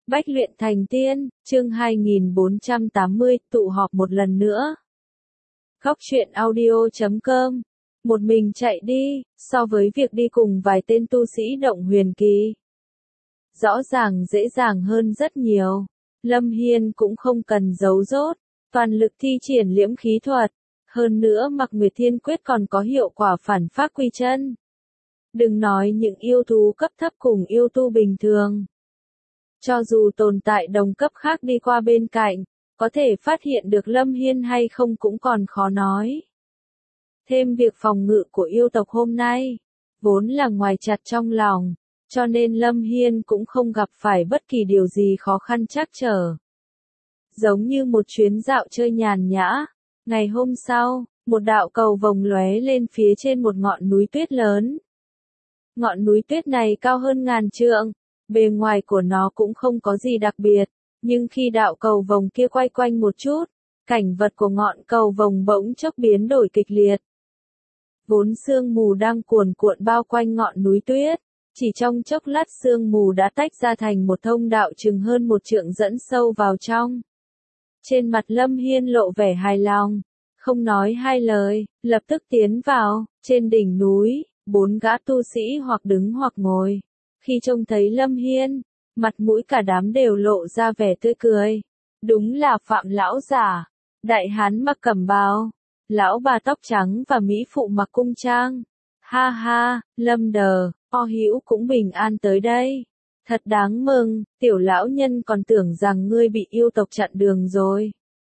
Bách luyện thành tiên, chương 2480, tụ họp một lần nữa. Góc truyện audio.com. Một mình chạy đi, so với việc đi cùng vài tên tu sĩ động huyền kỳ. Rõ ràng dễ dàng hơn rất nhiều. Lâm Hiên cũng không cần giấu dốt, toàn lực thi triển liễm khí thuật. Hơn nữa Mặc Nguyệt Thiên Quyết còn có hiệu quả phản phác quy chân. Đừng nói những yêu thú cấp thấp cùng yêu tu bình thường. Cho dù tồn tại đồng cấp khác đi qua bên cạnh, có thể phát hiện được Lâm Hiên hay không cũng còn khó nói. Thêm việc phòng ngự của yêu tộc hôm nay, vốn là ngoài chặt trong lòng, cho nên Lâm Hiên cũng không gặp phải bất kỳ điều gì khó khăn trắc trở. Giống như một chuyến dạo chơi nhàn nhã, ngày hôm sau, một đạo cầu vồng lóe lên phía trên một ngọn núi tuyết lớn. Ngọn núi tuyết này cao hơn ngàn trượng. Bề ngoài của nó cũng không có gì đặc biệt, nhưng khi đạo cầu vồng kia quay quanh một chút, cảnh vật của ngọn cầu vồng bỗng chốc biến đổi kịch liệt. Vốn sương mù đang cuồn cuộn bao quanh ngọn núi tuyết, chỉ trong chốc lát sương mù đã tách ra thành một thông đạo chừng hơn một trượng dẫn sâu vào trong. Trên mặt Lâm Hiên lộ vẻ hài lòng, không nói hai lời, lập tức tiến vào. Trên đỉnh núi, 4 gã tu sĩ hoặc đứng hoặc ngồi. Khi trông thấy Lâm Hiên, mặt mũi cả đám đều lộ ra vẻ tươi cười. Đúng là Phạm lão giả, đại hán mặc cẩm bào, lão bà tóc trắng và mỹ phụ mặc cung trang. Ha ha, Lâm Đờ, O Hữu cũng bình an tới đây. Thật đáng mừng, tiểu lão nhân còn tưởng rằng ngươi bị yêu tộc chặn đường rồi.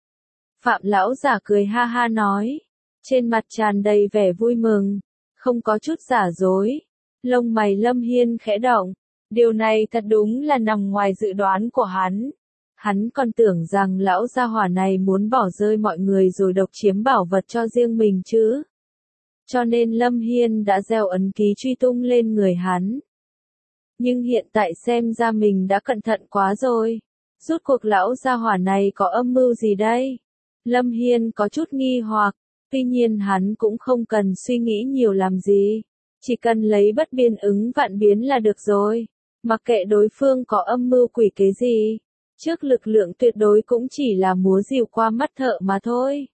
Phạm lão giả cười ha ha nói, trên mặt tràn đầy vẻ vui mừng, không có chút giả dối. Lông mày Lâm Hiên khẽ động, điều này thật đúng là nằm ngoài dự đoán của hắn. Hắn còn tưởng rằng lão gia hỏa này muốn bỏ rơi mọi người rồi độc chiếm bảo vật cho riêng mình chứ. Cho nên Lâm Hiên đã gieo ấn ký truy tung lên người hắn. Nhưng hiện tại xem ra mình đã cẩn thận quá rồi. Rốt cuộc lão gia hỏa này có âm mưu gì đây? Lâm Hiên có chút nghi hoặc, tuy nhiên hắn cũng không cần suy nghĩ nhiều làm gì. Chỉ cần lấy bất biên ứng vạn biến là được rồi. Mặc kệ đối phương có âm mưu quỷ kế gì, trước lực lượng tuyệt đối cũng chỉ là múa rìu qua mắt thợ mà thôi.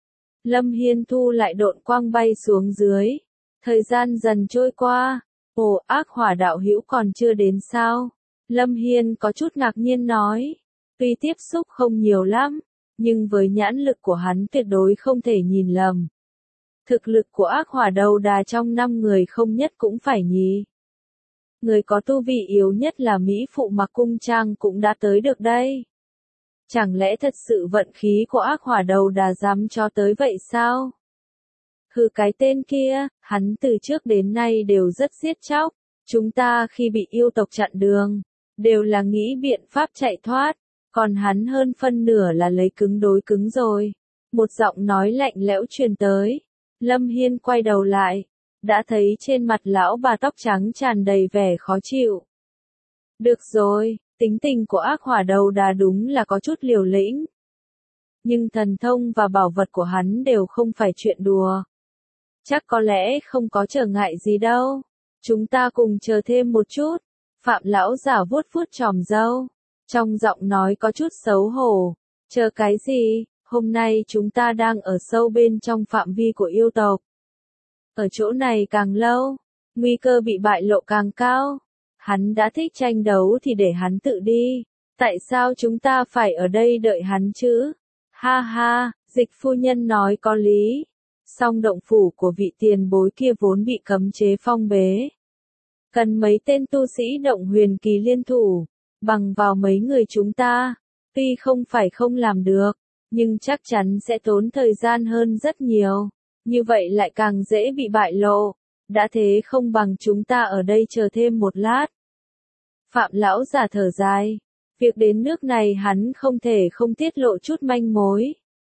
Lâm Hiên thu lại độn quang bay xuống dưới. Thời gian dần trôi qua. Ồ, ác hỏa đạo hữu còn chưa đến sao? Lâm Hiên có chút ngạc nhiên nói. Tuy tiếp xúc không nhiều lắm, nhưng với nhãn lực của hắn tuyệt đối không thể nhìn lầm. Thực lực của ác hỏa đầu đà trong 5 người không nhất cũng phải nhì. Người có tu vị yếu nhất là Mỹ phụ mặc cung trang cũng đã tới được đây. Chẳng lẽ thật sự vận khí của ác hỏa đầu đà dám cho tới vậy sao? Hừ, cái tên kia, hắn từ trước đến nay đều rất giết chóc. Chúng ta khi bị yêu tộc chặn đường, đều là nghĩ biện pháp chạy thoát. Còn hắn hơn phân nửa là lấy cứng đối cứng rồi. Một giọng nói lạnh lẽo truyền tới. Lâm Hiên quay đầu lại, đã thấy trên mặt lão bà tóc trắng tràn đầy vẻ khó chịu. Được rồi, tính tình của ác hỏa đầu đà đúng là có chút liều lĩnh. Nhưng thần thông và bảo vật của hắn đều không phải chuyện đùa. Chắc có lẽ không có trở ngại gì đâu. Chúng ta cùng chờ thêm một chút. Phạm lão giả vuốt vuốt chòm râu, trong giọng nói có chút xấu hổ. Chờ cái gì? Hôm nay chúng ta đang ở sâu bên trong phạm vi của yêu tộc. Ở chỗ này càng lâu, nguy cơ bị bại lộ càng cao. Hắn đã thích tranh đấu thì để hắn tự đi. Tại sao chúng ta phải ở đây đợi hắn chứ? Ha ha, Dịch phu nhân nói có lý. Song động phủ của vị tiền bối kia vốn bị cấm chế phong bế. Cần mấy tên tu sĩ động huyền kỳ liên thủ, bằng vào mấy người chúng ta. Tuy không phải không làm được, nhưng chắc chắn sẽ tốn thời gian hơn rất nhiều. Như vậy lại càng dễ bị bại lộ. Đã thế không bằng chúng ta ở đây chờ thêm một lát. Phạm lão giả thở dài. Việc đến nước này hắn không thể không tiết lộ chút manh mối.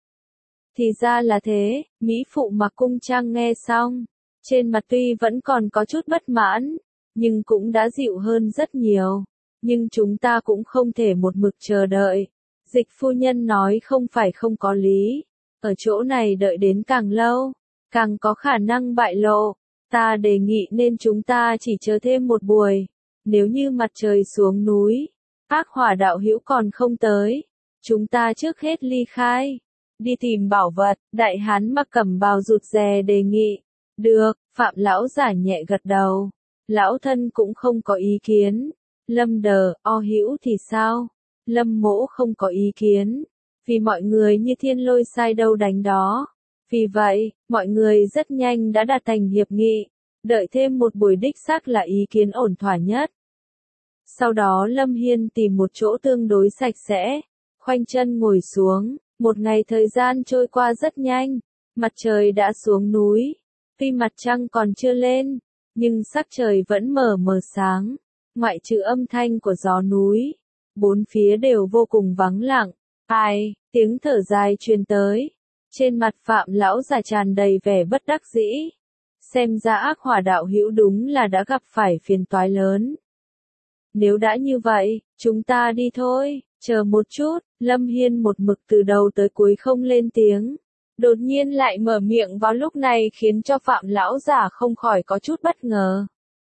Thì ra là thế, Mỹ phụ mặc cung trang nghe xong. Trên mặt tuy vẫn còn có chút bất mãn, nhưng cũng đã dịu hơn rất nhiều. Nhưng chúng ta cũng không thể một mực chờ đợi. Dịch phu nhân nói không phải không có lý. Ở chỗ này đợi đến càng lâu, càng có khả năng bại lộ. Ta đề nghị nên chúng ta chỉ chờ thêm một buổi. Nếu như mặt trời xuống núi, Ác hỏa đạo hữu còn không tới. Chúng ta trước hết ly khai. Đi tìm bảo vật, đại hán mặc cẩm bào rụt rè đề nghị. Được, Phạm lão giả nhẹ gật đầu. Lão thân cũng không có ý kiến. Lâm Đờ, O hữu thì sao? Lâm Mỗ không có ý kiến. Vì mọi người như thiên lôi sai đâu đánh đó. Vì vậy, mọi người rất nhanh đã đạt thành hiệp nghị. Đợi thêm một buổi đích xác là ý kiến ổn thỏa nhất. Sau đó Lâm Hiên tìm một chỗ tương đối sạch sẽ. Khoanh chân ngồi xuống. Một ngày thời gian trôi qua rất nhanh. Mặt trời đã xuống núi. Tuy mặt trăng còn chưa lên, nhưng sắc trời vẫn mờ mờ sáng. Ngoại trừ âm thanh của gió núi, bốn phía đều vô cùng vắng lặng. Ai, tiếng thở dài truyền tới. Trên mặt Phạm lão già tràn đầy vẻ bất đắc dĩ. Xem ra ác hỏa đạo hữu đúng là đã gặp phải phiền toái lớn. Nếu đã như vậy, chúng ta đi thôi. Chờ một chút, Lâm Hiên một mực từ đầu tới cuối không lên tiếng. Đột nhiên lại mở miệng vào lúc này khiến cho Phạm lão giả không khỏi có chút bất ngờ.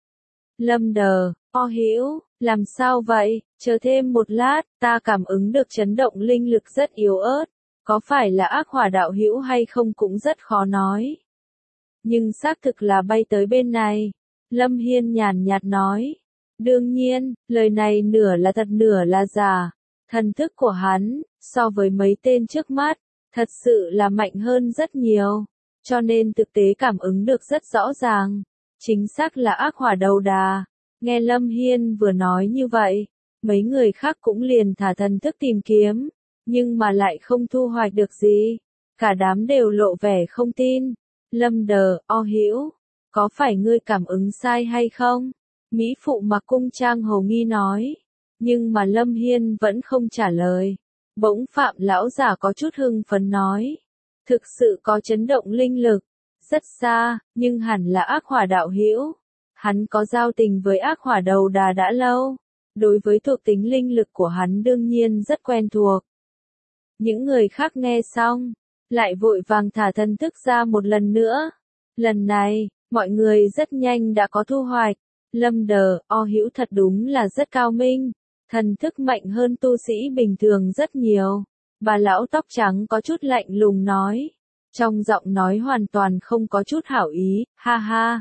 Lâm Đờ, O hữu, làm sao vậy? Chờ thêm một lát, ta cảm ứng được chấn động linh lực rất yếu ớt. Có phải là ác hỏa đạo hữu hay không cũng rất khó nói. Nhưng xác thực là bay tới bên này. Lâm Hiên nhàn nhạt nói. Đương nhiên, lời này nửa là thật nửa là giả. Thần thức của hắn, so với mấy tên trước mắt, thật sự là mạnh hơn rất nhiều. Cho nên thực tế cảm ứng được rất rõ ràng. Chính xác là ác hỏa đầu đà. Nghe Lâm Hiên vừa nói như vậy, mấy người khác cũng liền thả thần thức tìm kiếm. Nhưng mà lại không thu hoạch được gì. Cả đám đều lộ vẻ không tin. Lâm Đờ, O hữu, có phải ngươi cảm ứng sai hay không? Mỹ phụ mặc cung trang hầu nghi nói. Nhưng mà Lâm Hiên vẫn không trả lời. Bỗng Phạm lão giả có chút hưng phấn nói. Thực sự có chấn động linh lực. Rất xa, nhưng hẳn là ác hỏa đạo hữu. Hắn có giao tình với ác hỏa đầu đà đã lâu. Đối với thuộc tính linh lực của hắn đương nhiên rất quen thuộc. Những người khác nghe xong, lại vội vàng thả thần thức ra một lần nữa. Lần này, mọi người rất nhanh đã có thu hoạch. Lâm Đờ, O hữu thật đúng là rất cao minh. Thần thức mạnh hơn tu sĩ bình thường rất nhiều. Bà lão tóc trắng có chút lạnh lùng nói. Trong giọng nói hoàn toàn không có chút hảo ý, ha ha.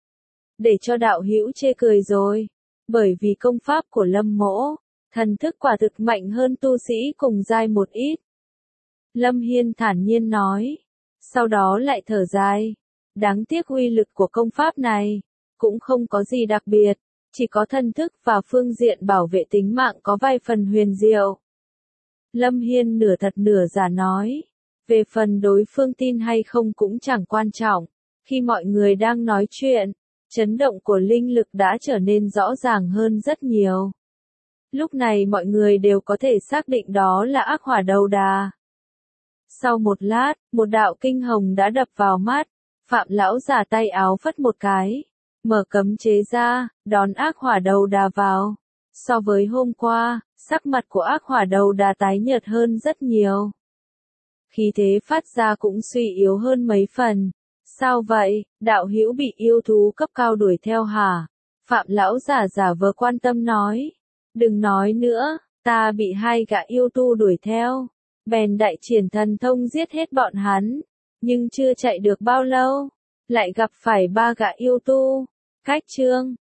Để cho đạo hữu chê cười rồi. Bởi vì công pháp của Lâm Mỗ, thần thức quả thực mạnh hơn tu sĩ cùng giai một ít. Lâm Hiên thản nhiên nói. Sau đó lại thở dài. Đáng tiếc uy lực của công pháp này, cũng không có gì đặc biệt. Chỉ có thần thức và phương diện bảo vệ tính mạng có vài phần huyền diệu. Lâm Hiên nửa thật nửa giả nói. Về phần đối phương tin hay không cũng chẳng quan trọng. Khi mọi người đang nói chuyện, chấn động của linh lực đã trở nên rõ ràng hơn rất nhiều. Lúc này mọi người đều có thể xác định đó là ác hỏa đầu đà. Sau một lát, một đạo kinh hồng đã đập vào mắt. Phạm lão giả tay áo phất một cái. Mở cấm chế ra, đón ác hỏa đầu đà vào. So với hôm qua, sắc mặt của ác hỏa đầu đà tái nhợt hơn rất nhiều. Khí thế phát ra cũng suy yếu hơn mấy phần. Sao vậy, đạo hữu bị yêu thú cấp cao đuổi theo hả? Phạm lão giả giả vờ quan tâm nói. Đừng nói nữa, ta bị hai gã yêu tu đuổi theo. Bèn đại triển thần thông giết hết bọn hắn. Nhưng chưa chạy được bao lâu, lại gặp phải ba gã yêu tu. Cách chương